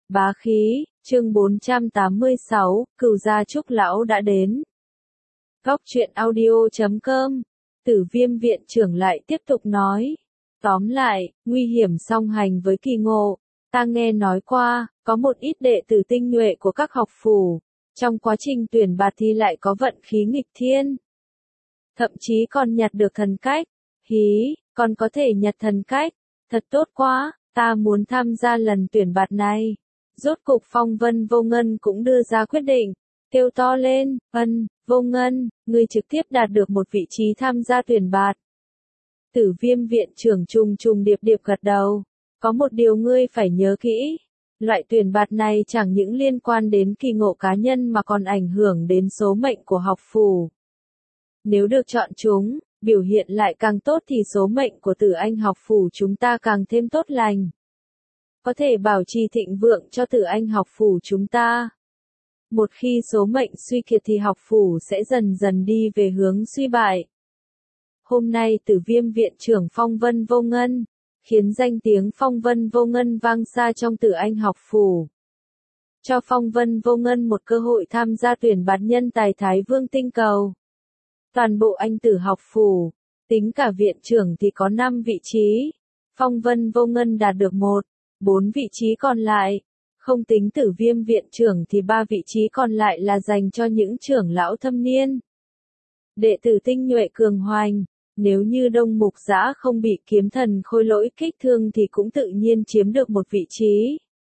Bá khí, chương 486, Cửu gia Trúc lão đã đến. Góc truyện audio.com. Tử Viêm viện trưởng lại tiếp tục nói. Tóm lại, nguy hiểm song hành với Kỳ Ngộ. Ta nghe nói qua, có một ít đệ tử tinh nhuệ của các học phủ. Trong quá trình tuyển bạt thi lại có vận khí nghịch thiên. Thậm chí còn nhặt được thần cách. Hí, còn có thể nhặt thần cách. Thật tốt quá, ta muốn tham gia lần tuyển bạt này. Rốt cục Phong Vân Vô Ngân cũng đưa ra quyết định, kêu to lên, Vô Ngân, ngươi trực tiếp đạt được một vị trí tham gia tuyển bạt. Tử Viêm viện trưởng trùng trùng điệp điệp gật đầu, có một điều ngươi phải nhớ kỹ, loại tuyển bạt này chẳng những liên quan đến kỳ ngộ cá nhân mà còn ảnh hưởng đến số mệnh của học phủ. Nếu được chọn chúng, biểu hiện lại càng tốt thì số mệnh của Tử Anh học phủ chúng ta càng thêm tốt lành. Có thể bảo trì thịnh vượng cho Tử Anh học phủ chúng ta. Một khi số mệnh suy kiệt thì học phủ sẽ dần dần đi về hướng suy bại. Hôm nay Tử Viêm viện trưởng Phong Vân Vô Ngân, khiến danh tiếng Phong Vân Vô Ngân vang xa trong Tử Anh học phủ. Cho Phong Vân Vô Ngân một cơ hội tham gia tuyển bạt nhân tài Thái Vương tinh cầu. Toàn bộ Anh Tử học phủ, tính cả viện trưởng thì có 5 vị trí. Phong Vân Vô Ngân đạt được 4 vị trí còn lại, không tính Tử Viêm viện trưởng thì 3 vị trí còn lại là dành cho những trưởng lão thâm niên. Đệ tử tinh nhuệ cường hoành, nếu như Đông Mục Giã không bị kiếm thần Khôi Lỗi kích thương thì cũng tự nhiên chiếm được một vị trí.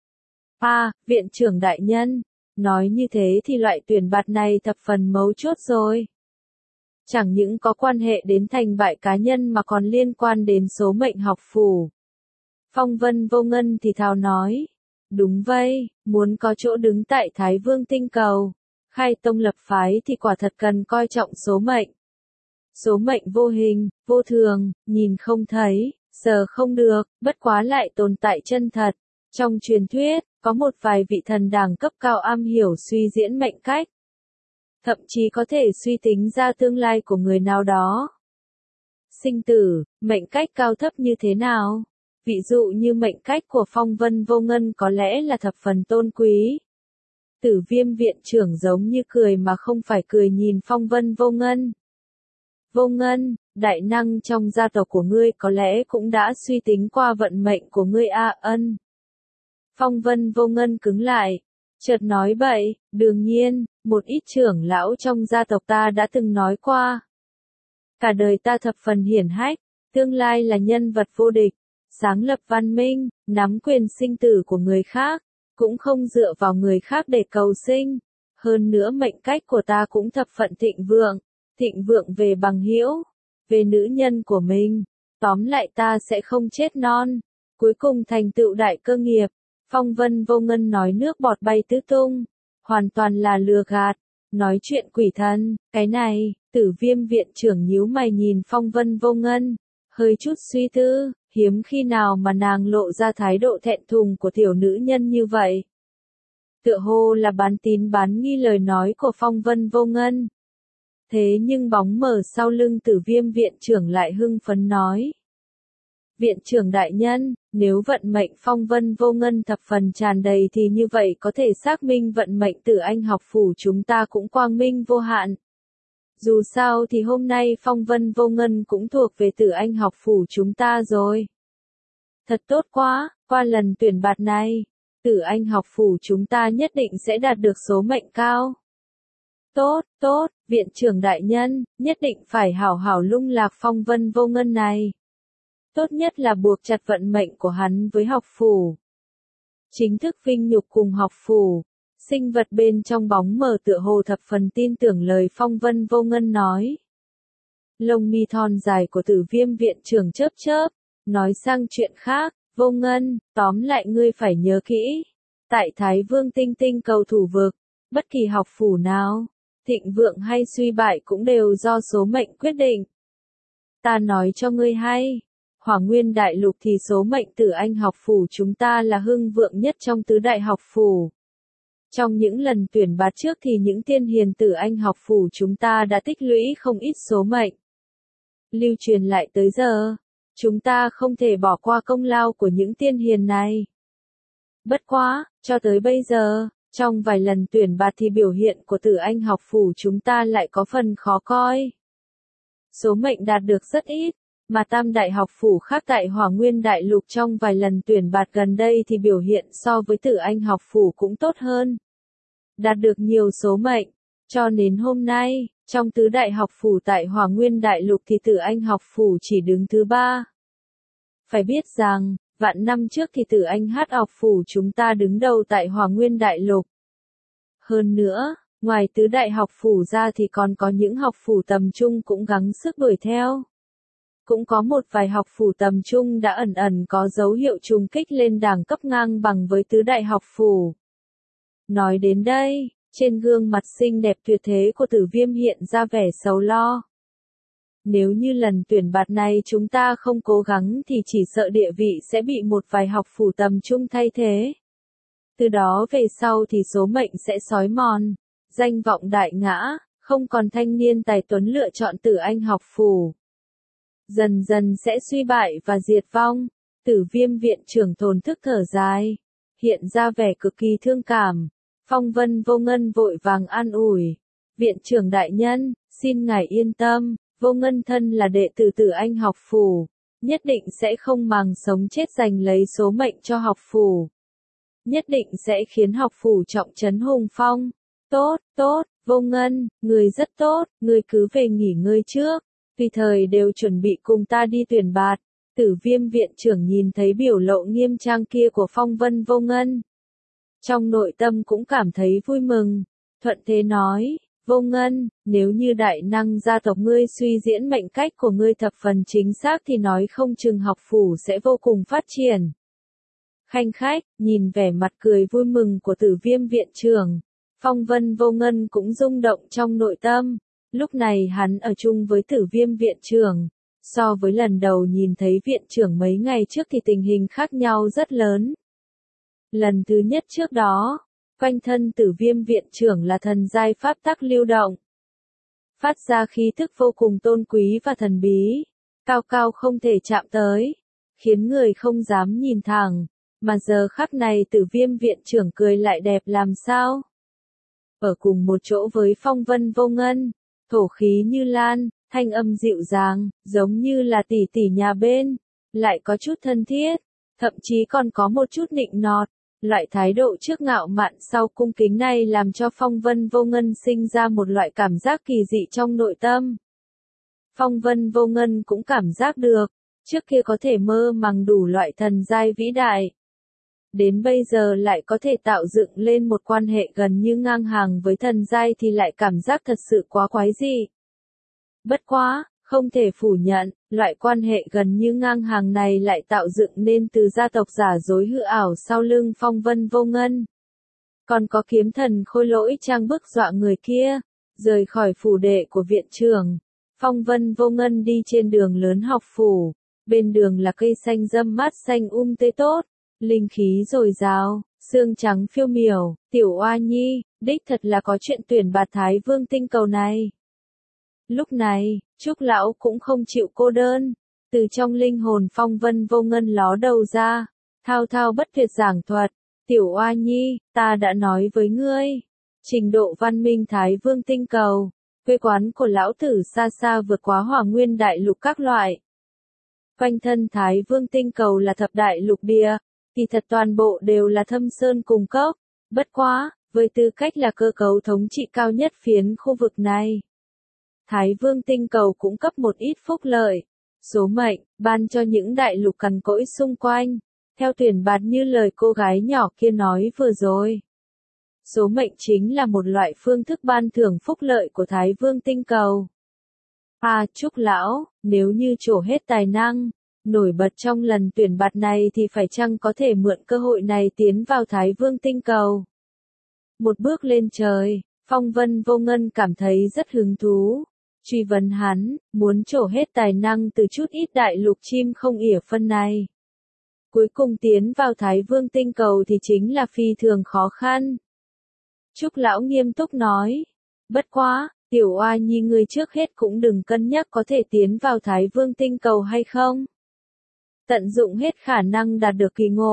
Viện trưởng đại nhân, nói như thế thì loại tuyển bạt này thập phần mấu chốt rồi. Chẳng những có quan hệ đến thành bại cá nhân mà còn liên quan đến số mệnh học phủ. Phong Vân Vô Ngân thì thào nói. Đúng vậy, muốn có chỗ đứng tại Thái Vương tinh cầu, khai tông lập phái thì quả thật cần coi trọng số mệnh. Số mệnh vô hình, vô thường, nhìn không thấy, sờ không được, bất quá lại tồn tại chân thật. Trong truyền thuyết, có một vài vị thần đẳng cấp cao am hiểu suy diễn mệnh cách. Thậm chí có thể suy tính ra tương lai của người nào đó. Sinh tử, mệnh cách cao thấp như thế nào? Ví dụ như mệnh cách của Phong Vân Vô Ngân có lẽ là thập phần tôn quý. Tử Viêm viện trưởng giống như cười mà không phải cười nhìn Phong Vân Vô Ngân. Vô Ngân, đại năng trong gia tộc của ngươi có lẽ cũng đã suy tính qua vận mệnh của ngươi Ân. Phong Vân Vô Ngân cứng lại, chợt nói bậy, đương nhiên, một ít trưởng lão trong gia tộc ta đã từng nói qua. Cả đời ta thập phần hiển hách, tương lai là nhân vật vô địch. Sáng lập văn minh, nắm quyền sinh tử của người khác, cũng không dựa vào người khác để cầu sinh. Hơn nữa mệnh cách của ta cũng thập phận thịnh vượng về bằng hữu, về nữ nhân của mình. Tóm lại ta sẽ không chết non, cuối cùng thành tựu đại cơ nghiệp. Phong Vân Vô Ngân nói nước bọt bay tứ tung, hoàn toàn là lừa gạt, nói chuyện quỷ thần. Cái này, Tử Viêm viện trưởng nhíu mày nhìn Phong Vân Vô Ngân, hơi chút suy tư. Hiếm khi nào mà nàng lộ ra thái độ thẹn thùng của tiểu nữ nhân như vậy. Tựa hồ là bán tín bán nghi lời nói của Phong Vân Vô Ngân. Thế nhưng bóng mờ sau lưng Tử Viêm viện trưởng lại hưng phấn nói. Viện trưởng đại nhân, nếu vận mệnh Phong Vân Vô Ngân thập phần tràn đầy thì như vậy có thể xác minh vận mệnh Tử Anh học phủ chúng ta cũng quang minh vô hạn. Dù sao thì hôm nay Phong Vân Vô Ngân cũng thuộc về Tử Anh học phủ chúng ta rồi. Thật tốt quá, qua lần tuyển bạt này, Tử Anh học phủ chúng ta nhất định sẽ đạt được số mệnh cao. Tốt, viện trưởng đại nhân, nhất định phải hảo hảo lung lạc Phong Vân Vô Ngân này. Tốt nhất là buộc chặt vận mệnh của hắn với học phủ. Chính thức vinh nhục cùng học phủ. Sinh vật bên trong bóng mờ tựa hồ thập phần tin tưởng lời Phong Vân Vô Ngân nói. Lông mi thon dài của Tử Viêm viện trưởng chớp, nói sang chuyện khác, Vô Ngân, tóm lại ngươi phải nhớ kỹ. Tại Thái Vương tinh cầu thủ vực, bất kỳ học phủ nào, thịnh vượng hay suy bại cũng đều do số mệnh quyết định. Ta nói cho ngươi hay, Hỏa Nguyên đại lục thì số mệnh Tử Anh học phủ chúng ta là hưng vượng nhất trong tứ đại học phủ. Trong những lần tuyển bạt trước thì những tiên hiền Tử Anh học phủ chúng ta đã tích lũy không ít số mệnh. Lưu truyền lại tới giờ, chúng ta không thể bỏ qua công lao của những tiên hiền này. Bất quá, cho tới bây giờ, trong vài lần tuyển bạt thì biểu hiện của Tử Anh học phủ chúng ta lại có phần khó coi. Số mệnh đạt được rất ít, mà tam đại học phủ khác tại Hỏa Nguyên Đại Lục trong vài lần tuyển bạt gần đây thì biểu hiện so với Tử Anh học phủ cũng tốt hơn. Đạt được nhiều số mệnh, cho đến hôm nay, trong tứ đại học phủ tại Hỏa Nguyên Đại Lục thì Tử Anh học phủ chỉ đứng thứ 3. Phải biết rằng, vạn năm trước thì Tử Anh Hát học phủ chúng ta đứng đầu tại Hỏa Nguyên Đại Lục. Hơn nữa, ngoài tứ đại học phủ ra thì còn có những học phủ tầm trung cũng gắng sức đuổi theo. Cũng có một vài học phủ tầm trung đã ẩn ẩn có dấu hiệu trùng kích lên đẳng cấp ngang bằng với tứ đại học phủ. Nói đến đây, trên gương mặt xinh đẹp tuyệt thế của Tử Viêm hiện ra vẻ sầu lo. Nếu như lần tuyển bạt này chúng ta không cố gắng thì chỉ sợ địa vị sẽ bị một vài học phủ tầm trung thay thế. Từ đó về sau thì số mệnh sẽ xói mòn, danh vọng đại ngã, không còn thanh niên tài tuấn lựa chọn Tử Anh học phủ. Dần dần sẽ suy bại và diệt vong. Tử Viêm viện trưởng thổn thức thở dài, hiện ra vẻ cực kỳ thương cảm. Phong Vân Vô Ngân vội vàng an ủi. Viện trưởng đại nhân, xin ngài yên tâm, Vô Ngân thân là đệ tử Tử Anh học phủ, nhất định sẽ không màng sống chết giành lấy số mệnh cho học phủ. Nhất định sẽ khiến học phủ trọng trấn hùng phong. Tốt, tốt, Vô Ngân, người rất tốt, người cứ về nghỉ ngơi trước, tùy thời đều chuẩn bị cùng ta đi tuyển bạt. Tử Viêm viện trưởng nhìn thấy biểu lộ nghiêm trang kia của Phong Vân Vô Ngân. Trong nội tâm cũng cảm thấy vui mừng, thuận thế nói, Vô Ngân, nếu như đại năng gia tộc ngươi suy diễn mệnh cách của ngươi thập phần chính xác thì nói không chừng học phủ sẽ vô cùng phát triển. Khanh khách, nhìn vẻ mặt cười vui mừng của Tử Viêm viện trưởng, Phong Vân Vô Ngân cũng rung động trong nội tâm. Lúc này hắn ở chung với Tử Viêm viện trưởng, so với lần đầu nhìn thấy viện trưởng mấy ngày trước thì tình hình khác nhau rất lớn. Lần thứ nhất trước đó, quanh thân Tử Viêm viện trưởng là thần giai pháp tắc lưu động, phát ra khí thức vô cùng tôn quý và thần bí, cao cao không thể chạm tới, khiến người không dám nhìn thẳng, mà giờ khắc này Tử Viêm viện trưởng cười lại đẹp làm sao. Ở cùng một chỗ với Phong Vân Vô Ngân, thổ khí như lan, thanh âm dịu dàng, giống như là tỷ tỷ nhà bên, lại có chút thân thiết, thậm chí còn có một chút nịnh nọt. Loại thái độ trước ngạo mạn sau cung kính này làm cho Phong Vân Vô Ngân sinh ra một loại cảm giác kỳ dị trong nội tâm. Phong Vân Vô Ngân cũng cảm giác được, trước kia có thể mơ màng đủ loại thần giai vĩ đại. Đến bây giờ lại có thể tạo dựng lên một quan hệ gần như ngang hàng với thần giai thì lại cảm giác thật sự quá quái dị. Bất quá, không thể phủ nhận, loại quan hệ gần như ngang hàng này lại tạo dựng nên từ gia tộc giả dối hư ảo sau lưng Phong Vân Vô Ngân. Còn có kiếm thần Khôi Lỗi trang bức dọa người kia, rời khỏi phủ đệ của viện trưởng. Phong Vân Vô Ngân đi trên đường lớn học phủ, bên đường là cây xanh râm mát xanh tươi tốt, linh khí dồi dào, sương trắng phiêu miểu, tiểu oa nhi, đích thật là có chuyện tuyển bạt Thái Vương tinh cầu này. Lúc này, Trúc lão cũng không chịu cô đơn, từ trong linh hồn Phong Vân Vô Ngân ló đầu ra, thao thao bất tuyệt giảng thuật, tiểu oa nhi, ta đã nói với ngươi, trình độ văn minh Thái Vương tinh cầu, quê quán của lão tử xa xa vượt quá Hỏa Nguyên Đại Lục các loại. Quanh thân Thái Vương tinh cầu là thập đại lục địa, thì thật toàn bộ đều là thâm sơn cùng cốc, bất quá, với tư cách là cơ cấu thống trị cao nhất phiến khu vực này. Thái Vương tinh cầu cũng cấp một ít phúc lợi, số mệnh, ban cho những đại lục cằn cỗi xung quanh, theo tuyển bạt như lời cô gái nhỏ kia nói vừa rồi. Số mệnh chính là một loại phương thức ban thưởng phúc lợi của Thái Vương tinh cầu. Trúc lão, nếu như trổ hết tài năng, nổi bật trong lần tuyển bạt này thì phải chăng có thể mượn cơ hội này tiến vào Thái Vương tinh cầu? Một bước lên trời, Phong Vân Vô Ngân cảm thấy rất hứng thú. Truy vấn hắn, muốn trổ hết tài năng từ chút ít đại lục chim không ỉa phân này. Cuối cùng tiến vào Thái Vương tinh cầu thì chính là phi thường khó khăn. Trúc lão nghiêm túc nói. Bất quá, tiểu oa nhi ngươi trước hết cũng đừng cân nhắc có thể tiến vào Thái Vương tinh cầu hay không. Tận dụng hết khả năng đạt được kỳ ngộ,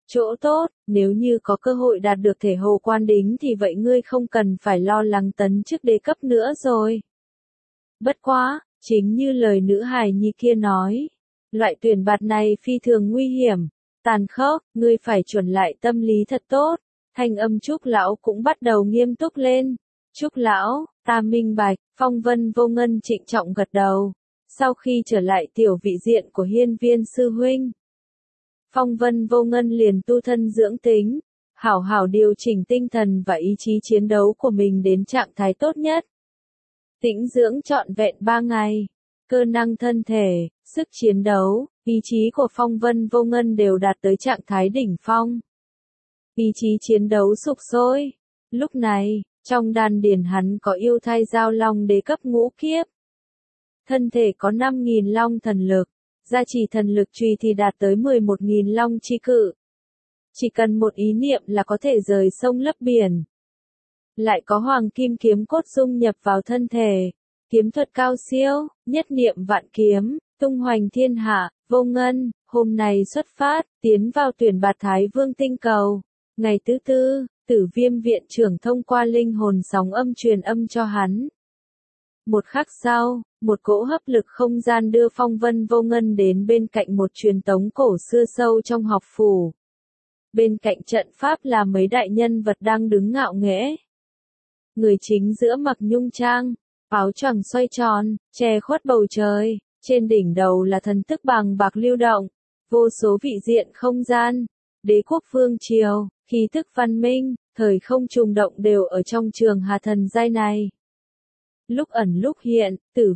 chỗ tốt, nếu như có cơ hội đạt được thể hồ quan đính thì vậy ngươi không cần phải lo lắng tấn chức đế cấp nữa rồi. Bất quá, chính như lời nữ hài nhi kia nói, loại tuyển bạt này phi thường nguy hiểm, tàn khốc, ngươi phải chuẩn lại tâm lý thật tốt. Thanh âm Trúc lão cũng bắt đầu nghiêm túc lên. Trúc lão, ta minh bạch, Phong Vân Vô Ngân trịnh trọng gật đầu. Sau khi trở lại tiểu vị diện của Hiên Viên sư huynh, Phong Vân Vô Ngân liền tu thân dưỡng tính, hảo hảo điều chỉnh tinh thần và ý chí chiến đấu của mình đến trạng thái tốt nhất. Tĩnh dưỡng trọn vẹn 3 ngày, cơ năng thân thể, sức chiến đấu, ý chí của Phong Vân Vô Ngân đều đạt tới trạng thái đỉnh phong. Ý chí chiến đấu sục sôi. Lúc này, trong đan điền hắn có yêu thai giao long đế cấp ngũ kiếp. Thân thể có 5.000 long thần lực, gia trì thần lực truy thì đạt tới 11.000 long chi cự. Chỉ cần một ý niệm là có thể rời sông lấp biển. Lại có hoàng kim kiếm cốt dung nhập vào thân thể, kiếm thuật cao siêu, nhất niệm vạn kiếm, tung hoành thiên hạ. Vô Ngân, hôm nay xuất phát, tiến vào tuyển bạt Thái Vương tinh cầu. Ngày thứ tư, Tử Viêm viện trưởng thông qua linh hồn sóng âm truyền âm cho hắn. Một khắc sau, một cỗ hấp lực không gian đưa Phong Vân Vô Ngân đến bên cạnh một truyền tống cổ xưa sâu trong học phủ. Bên cạnh trận pháp là mấy đại nhân vật đang đứng ngạo nghễ. Người chính giữa mặc nhung trang, áo choàng xoay tròn, che khuất bầu trời, trên đỉnh đầu là thần thức bàng bạc lưu động, vô số vị diện không gian, đế quốc vương triều, khí thức văn minh, thời không trùng động đều ở trong trường hà thần giai này. Lúc ẩn lúc hiện, Tử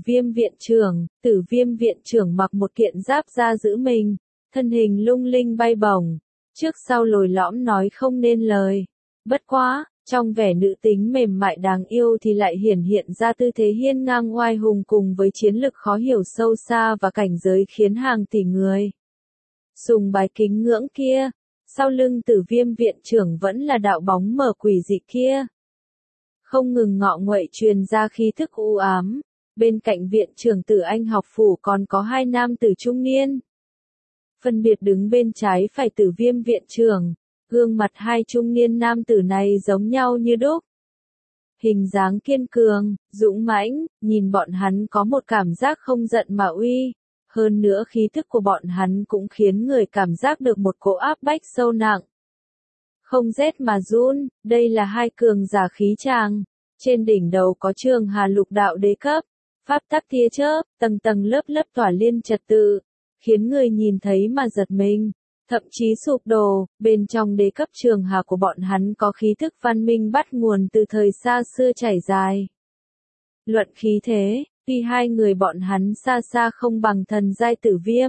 Viêm viện trưởng mặc một kiện giáp da giữ mình, thân hình lung linh bay bổng, trước sau lồi lõm nói không nên lời. Bất quá, trong vẻ nữ tính mềm mại đáng yêu thì lại hiển hiện ra tư thế hiên ngang oai hùng cùng với chiến lực khó hiểu sâu xa và cảnh giới khiến hàng tỷ người sùng bái kính ngưỡng kia. Sau lưng Tử Viêm viện trưởng vẫn là đạo bóng mờ quỷ dị kia. Không ngừng ngọ nguậy truyền ra khí thức u ám. Bên cạnh viện trưởng Tử Anh học phủ còn có 2 nam tử trung niên. Phân biệt đứng bên trái phải Tử Viêm viện trưởng. Gương mặt 2 trung niên nam tử này giống nhau như đúc. Hình dáng kiên cường, dũng mãnh, nhìn bọn hắn có một cảm giác không giận mà uy. Hơn nữa khí thức của bọn hắn cũng khiến người cảm giác được một cỗ áp bách sâu nặng. Không rét mà run, đây là 2 cường giả khí tràng. Trên đỉnh đầu có trường hà lục đạo đế cấp, pháp tắc tia chớp, tầng tầng lớp lớp tỏa liên trật tự, khiến người nhìn thấy mà giật mình, thậm chí sụp đổ. Bên trong đế cấp trường hà của bọn hắn có khí thức văn minh bắt nguồn từ thời xa xưa trải dài. Luận khí thế, tuy 2 người bọn hắn xa xa không bằng thần giai Tử Viêm.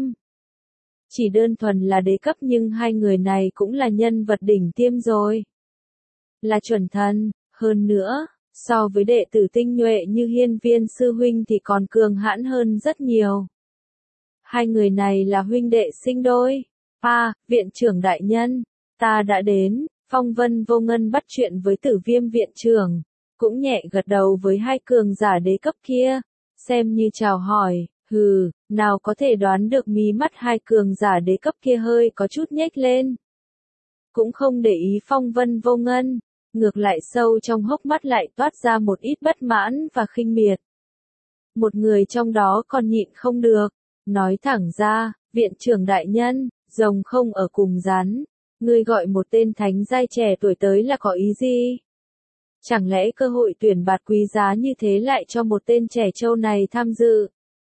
Chỉ đơn thuần là đế cấp nhưng 2 người này cũng là nhân vật đỉnh tiêm rồi. Là chuẩn thần, hơn nữa, so với đệ tử tinh nhuệ như Hiên Viên sư huynh thì còn cường hãn hơn rất nhiều. 2 người này là huynh đệ sinh đôi. Viện trưởng đại nhân, ta đã đến. Phong Vân Vô Ngân bắt chuyện với Tử Viêm viện trưởng, cũng nhẹ gật đầu với 2 cường giả đế cấp kia, xem như chào hỏi. Nào có thể đoán được mí mắt 2 cường giả đế cấp kia hơi có chút nhếch lên. Cũng không để ý Phong Vân Vô Ngân, ngược lại sâu trong hốc mắt lại toát ra một ít bất mãn và khinh miệt. Một người trong đó còn nhịn không được, nói thẳng ra, viện trưởng đại nhân, rồng không ở cùng rắn, ngươi gọi một tên thánh giai trẻ tuổi tới là có ý gì? Chẳng lẽ cơ hội tuyển bạt quý giá như thế lại cho một tên trẻ trâu này tham dự?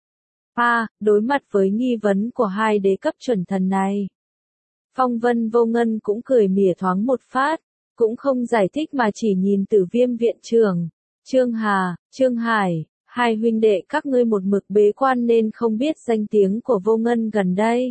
Đối mặt với nghi vấn của 2 đế cấp chuẩn thần này, Phong Vân Vô Ngân cũng cười mỉa thoáng một phát, cũng không giải thích mà chỉ nhìn Tử Viêm viện trưởng. Trương Hải, 2 huynh đệ các ngươi một mực bế quan nên không biết danh tiếng của Vô Ngân gần đây.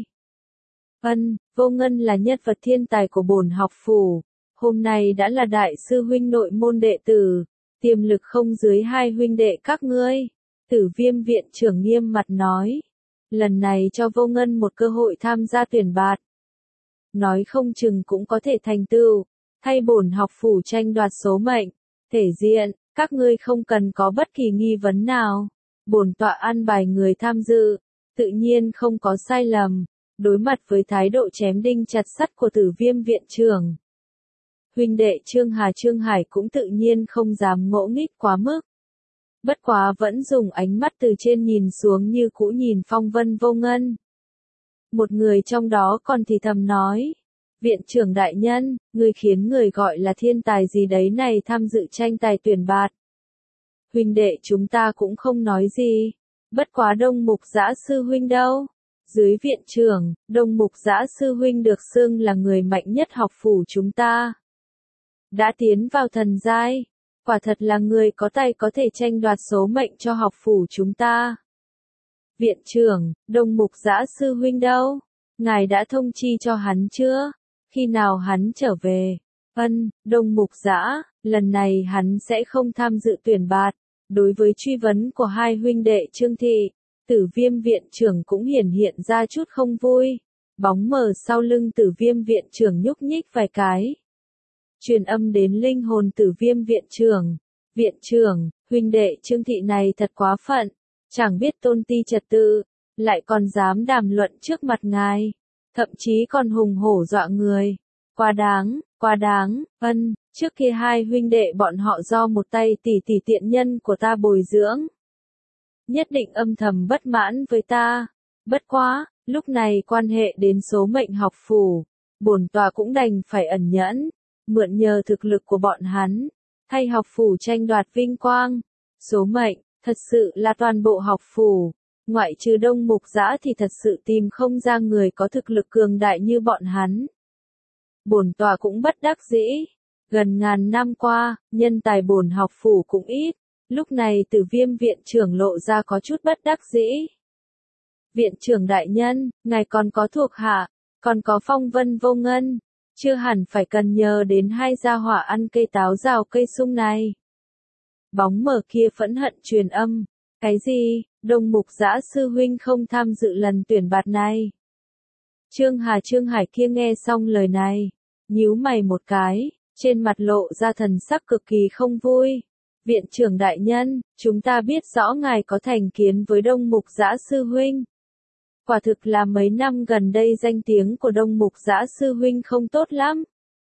Vô Ngân là nhân vật thiên tài của bổn học phủ, hôm nay đã là đại sư huynh nội môn đệ tử, tiềm lực không dưới 2 huynh đệ các ngươi. Tử Viêm viện trưởng nghiêm mặt nói, lần này cho Vô Ngân một cơ hội tham gia tuyển bạt. Nói không chừng cũng có thể thành tựu, thay bổn học phủ tranh đoạt số mệnh, thể diện, các ngươi không cần có bất kỳ nghi vấn nào. Bổn tọa an bài người tham dự, tự nhiên không có sai lầm. Đối mặt với thái độ chém đinh chặt sắt của Tử Viêm viện trưởng, huynh đệ Trương Hà Trương Hải cũng tự nhiên không dám ngỗ nghích quá mức. Bất quá vẫn dùng ánh mắt từ trên nhìn xuống như cũ nhìn Phong Vân Vô Ngân. Một người trong đó còn thì thầm nói, viện trưởng đại nhân, người khiến người gọi là thiên tài gì đấy này tham dự tranh tài tuyển bạt. Huynh đệ chúng ta cũng không nói gì, bất quá Đông Mục Dã sư huynh đâu. Dưới viện trưởng, Đông Mục Dã sư huynh được xưng là người mạnh nhất học phủ chúng ta. Đã tiến vào thần giai, quả thật là người có tay có thể tranh đoạt số mệnh cho học phủ chúng ta. Viện trưởng, Đông Mục Dã sư huynh đâu? Ngài đã thông chi cho hắn chưa? Khi nào hắn trở về? Đông Mục Dã, lần này hắn sẽ không tham dự tuyển bạt. Đối với truy vấn của hai huynh đệ Trương Thị, Tử Viêm viện trưởng cũng hiện ra chút không vui. Bóng mờ sau lưng Tử Viêm viện trưởng nhúc nhích vài cái. Truyền âm đến linh hồn Tử Viêm viện trưởng. Viện trưởng, huynh đệ Trương Thị này thật quá phận. Chẳng biết tôn ti trật tự, lại còn dám đàm luận trước mặt ngài. Thậm chí còn hùng hổ dọa người. Quá đáng, trước kia hai huynh đệ bọn họ do một tay tỷ tiện nhân của ta bồi dưỡng. Nhất định âm thầm bất mãn với ta. Bất quá, lúc này quan hệ đến số mệnh học phủ, bổn tọa cũng đành phải ẩn nhẫn, mượn nhờ thực lực của bọn hắn, thay học phủ tranh đoạt vinh quang. Số mệnh, thật sự là toàn bộ học phủ, ngoại trừ Đông Mục Dã thì thật sự tìm không ra người có thực lực cường đại như bọn hắn. Bổn tọa cũng bất đắc dĩ, gần ngàn năm qua, nhân tài bổn học phủ cũng ít, lúc này Tử Viêm viện trưởng lộ ra có chút bất đắc dĩ. Viện trưởng đại nhân, ngài còn có thuộc hạ, còn có Phong Vân Vô Ngân, chưa hẳn phải cần nhờ đến hai gia hỏa ăn cây táo rào cây sung này. Bóng mờ kia phẫn hận truyền âm, cái gì, Đông Mục Dã sư huynh không tham dự lần tuyển bạt này. Trương Hà Trương Hải kia nghe xong lời này, nhíu mày một cái, trên mặt lộ ra thần sắc cực kỳ không vui. Viện trưởng đại nhân, chúng ta biết rõ ngài có thành kiến với Đông Mục Dã sư huynh. Quả thực là mấy năm gần đây danh tiếng của Đông Mục Dã sư huynh không tốt lắm.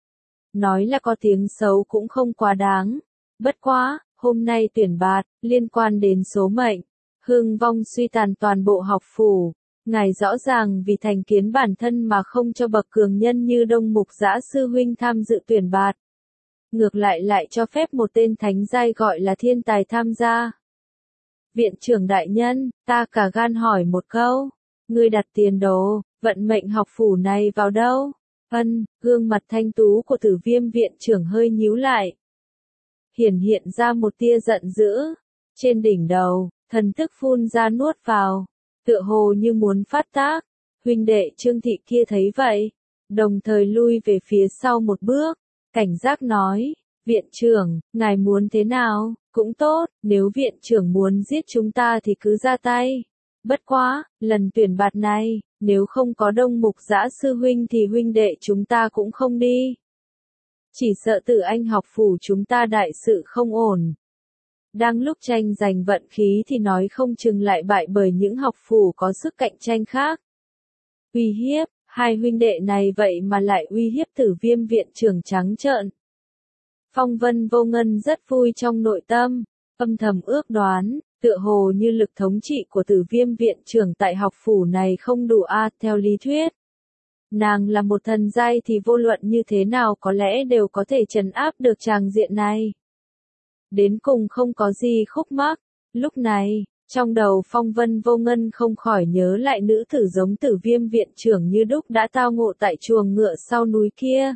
Nói là có tiếng xấu cũng không quá đáng. Bất quá, hôm nay tuyển bạt, liên quan đến số mệnh, hưng vong suy tàn toàn bộ học phủ. Ngài rõ ràng vì thành kiến bản thân mà không cho bậc cường nhân như Đông Mục Dã sư huynh tham dự tuyển bạt. Ngược lại cho phép một tên thánh giai gọi là thiên tài tham gia. Viện trưởng đại nhân, ta cả gan hỏi một câu. Ngươi đặt tiền đồ, vận mệnh học phủ này vào đâu? Gương mặt thanh tú của Tử Viêm viện trưởng hơi nhíu lại. Hiện ra một tia giận dữ. Trên đỉnh đầu, thần thức phun ra nuốt vào. Tựa hồ như muốn phát tác. Huynh đệ Trương Thị kia thấy vậy. Đồng thời lui về phía sau một bước. Cảnh giác nói, viện trưởng, ngài muốn thế nào, cũng tốt, nếu viện trưởng muốn giết chúng ta thì cứ ra tay. Bất quá, lần tuyển bạt này, nếu không có Đông Mục Dã sư huynh thì huynh đệ chúng ta cũng không đi. Chỉ sợ Tử Anh học phủ chúng ta đại sự không ổn. Đang lúc tranh giành vận khí thì nói không chừng lại bại bởi những học phủ có sức cạnh tranh khác. Uy hiếp, hai huynh đệ này vậy mà lại uy hiếp Tử Viêm viện trưởng trắng trợn. Phong Vân Vô Ngân rất vui trong nội tâm, âm thầm ước đoán, tựa hồ như lực thống trị của Tử Viêm viện trưởng tại học phủ này không đủ theo lý thuyết. Nàng là một thần giai thì vô luận như thế nào có lẽ đều có thể trấn áp được tràng diện này. Đến cùng không có gì khúc mắc, lúc này, trong đầu Phong Vân Vô Ngân không khỏi nhớ lại nữ tử giống Tử Viêm viện trưởng như đúc đã tao ngộ tại chuồng ngựa sau núi kia.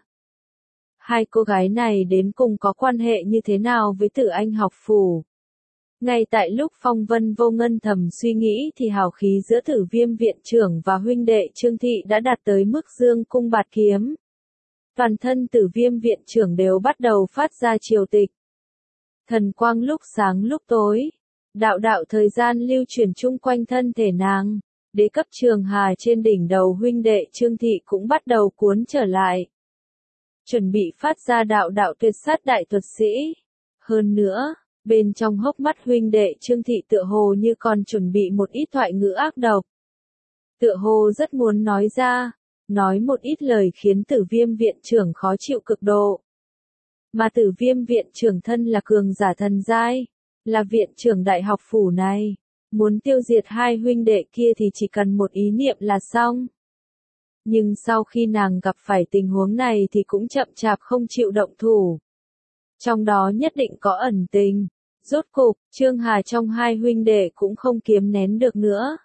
Hai cô gái này đến cùng có quan hệ như thế nào với Tử Anh học phủ? Ngay tại lúc Phong Vân Vô Ngân thầm suy nghĩ thì hào khí giữa Tử Viêm viện trưởng và huynh đệ Trương Thị đã đạt tới mức dương cung bạt kiếm. Toàn thân Tử Viêm viện trưởng đều bắt đầu phát ra triều tịch. Thần quang lúc sáng lúc tối. Đạo thời gian lưu chuyển chung quanh thân thể nàng. Đế cấp Trường Hà trên đỉnh đầu huynh đệ Trương Thị cũng bắt đầu cuốn trở lại. Chuẩn bị phát ra đạo tuyệt sát đại thuật sĩ. Hơn nữa, bên trong hốc mắt huynh đệ Trương Thị tựa hồ như còn chuẩn bị một ít thoại ngữ ác độc. tựa hồ rất muốn nói ra, nói một ít lời khiến Tử Viêm viện trưởng khó chịu cực độ. Mà Tử Viêm viện trưởng thân là cường giả thần giai, là viện trưởng đại học phủ này, muốn tiêu diệt hai huynh đệ kia thì chỉ cần một ý niệm là xong. Nhưng sau khi nàng gặp phải tình huống này thì cũng chậm chạp không chịu động thủ. Trong đó nhất định có ẩn tình. Rốt cục, Trương Hà trong hai huynh đệ cũng không kiềm nén được nữa.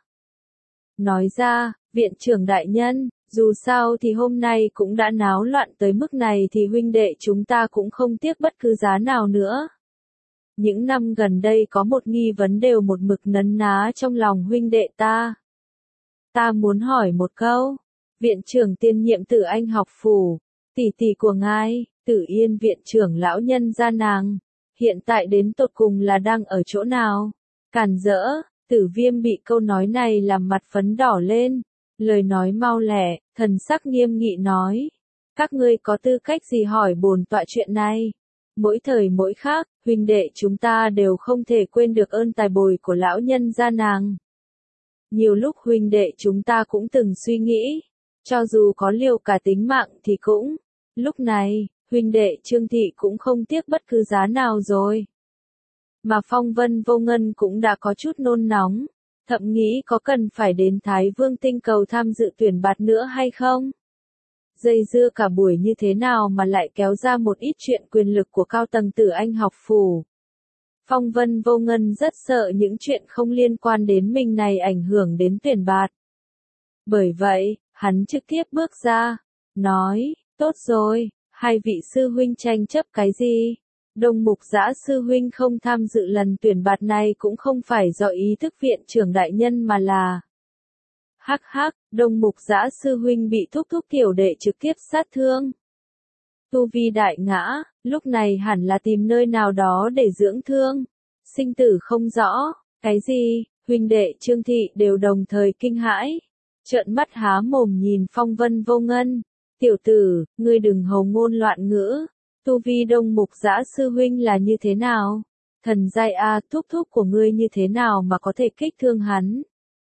Nói ra, viện trưởng đại nhân, dù sao thì hôm nay cũng đã náo loạn tới mức này thì huynh đệ chúng ta cũng không tiếc bất cứ giá nào nữa. Những năm gần đây có một nghi vấn đều một mực nấn ná trong lòng huynh đệ ta. Ta muốn hỏi một câu, viện trưởng tiên nhiệm Tử Anh học phủ, tỷ tỷ của ngài, Tử Yên viện trưởng lão nhân gia nàng, hiện tại đến tột cùng là đang ở chỗ nào? Càn rỡ, Tử Viêm bị câu nói này làm mặt phấn đỏ lên, lời nói mau lẹ, thần sắc nghiêm nghị nói. Các ngươi có tư cách gì hỏi bổn tọa chuyện này? Mỗi thời mỗi khác, huynh đệ chúng ta đều không thể quên được ơn tài bồi của lão nhân gia nàng. Nhiều lúc huynh đệ chúng ta cũng từng suy nghĩ, cho dù có liều cả tính mạng thì cũng, lúc này, huynh đệ Trương Thị cũng không tiếc bất cứ giá nào rồi. Mà Phong Vân Vô Ngân cũng đã có chút nôn nóng, thậm nghĩ có cần phải đến Thái Vương tinh cầu tham dự tuyển bạt nữa hay không? Dây dưa cả buổi như thế nào mà lại kéo ra một ít chuyện quyền lực của cao tầng Tử Anh học phủ. Phong Vân Vô Ngân rất sợ những chuyện không liên quan đến mình này ảnh hưởng đến tuyển bạt. Bởi vậy, hắn trực tiếp bước ra, nói, tốt rồi, hai vị sư huynh tranh chấp cái gì? Đông Mục Dã sư huynh không tham dự lần tuyển bạt này cũng không phải do ý thức viện trưởng đại nhân mà là. Hắc hắc, Đông Mục Dã sư huynh bị thúc tiểu đệ trực tiếp sát thương. Tu vi đại ngã, lúc này hẳn là tìm nơi nào đó để dưỡng thương. Sinh tử không rõ, cái gì, huynh đệ Trương Thị đều đồng thời kinh hãi. Trợn mắt há mồm nhìn Phong Vân Vô Ngân. Tiểu tử, ngươi đừng hầu ngôn loạn ngữ. Tu vi Đông Mục Dã sư huynh là như thế nào? Thần giai a, thúc của ngươi như thế nào mà có thể kích thương hắn?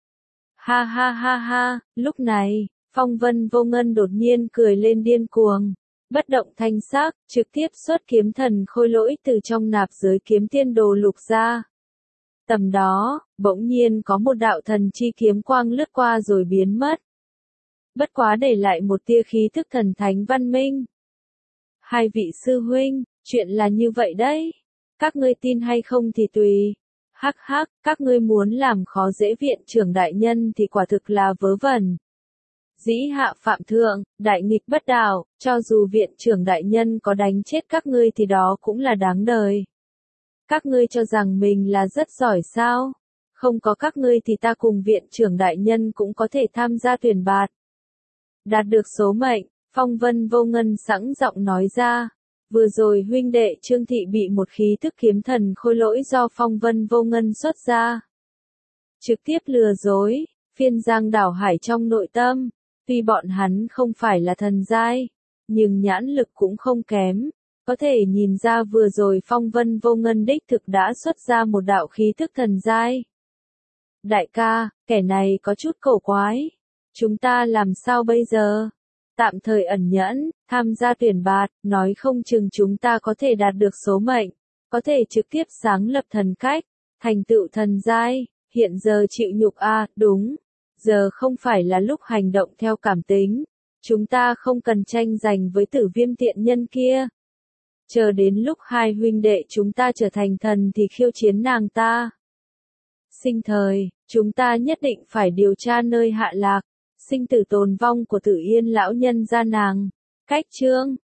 Ha ha ha ha, lúc này, Phong Vân Vô Ngân đột nhiên cười lên điên cuồng. Bất động thanh sắc, trực tiếp xuất kiếm thần khôi lỗi từ trong nạp giới kiếm tiên đồ lục ra. Tầm đó, bỗng nhiên có một đạo thần chi kiếm quang lướt qua rồi biến mất. Bất quá để lại một tia khí thức thần thánh văn minh. Hai vị sư huynh, chuyện là như vậy đấy. Các ngươi tin hay không thì tùy. Hắc hắc, các ngươi muốn làm khó dễ viện trưởng đại nhân thì quả thực là vớ vẩn. Dĩ hạ phạm thượng, đại nghịch bất đạo, cho dù viện trưởng đại nhân có đánh chết các ngươi thì đó cũng là đáng đời. Các ngươi cho rằng mình là rất giỏi sao? Không có các ngươi thì ta cùng viện trưởng đại nhân cũng có thể tham gia tuyển bạt. Đạt được số mệnh, Phong Vân Vô Ngân sẵn giọng nói ra. Vừa rồi huynh đệ Trương Thị bị một khí thức kiếm thần khôi lỗi do Phong Vân Vô Ngân xuất ra. Trực tiếp lừa dối, phiên giang đảo hải trong nội tâm. Tuy bọn hắn không phải là thần giai, nhưng nhãn lực cũng không kém. Có thể nhìn ra vừa rồi Phong Vân Vô Ngân đích thực đã xuất ra một đạo khí thức thần giai. Đại ca, kẻ này có chút cổ quái. Chúng ta làm sao bây giờ? Tạm thời ẩn nhẫn, tham gia tuyển bạt, nói không chừng chúng ta có thể đạt được số mệnh, có thể trực tiếp sáng lập thần cách, thành tựu thần giai, hiện giờ chịu nhục đúng. Giờ không phải là lúc hành động theo cảm tính, chúng ta không cần tranh giành với Tử Viêm tiện nhân kia. Chờ đến lúc hai huynh đệ chúng ta trở thành thần thì khiêu chiến nàng ta. Sinh thời, chúng ta nhất định phải điều tra nơi hạ lạc, sinh tử tồn vong của Tử Yên lão nhân gia nàng. Cách chương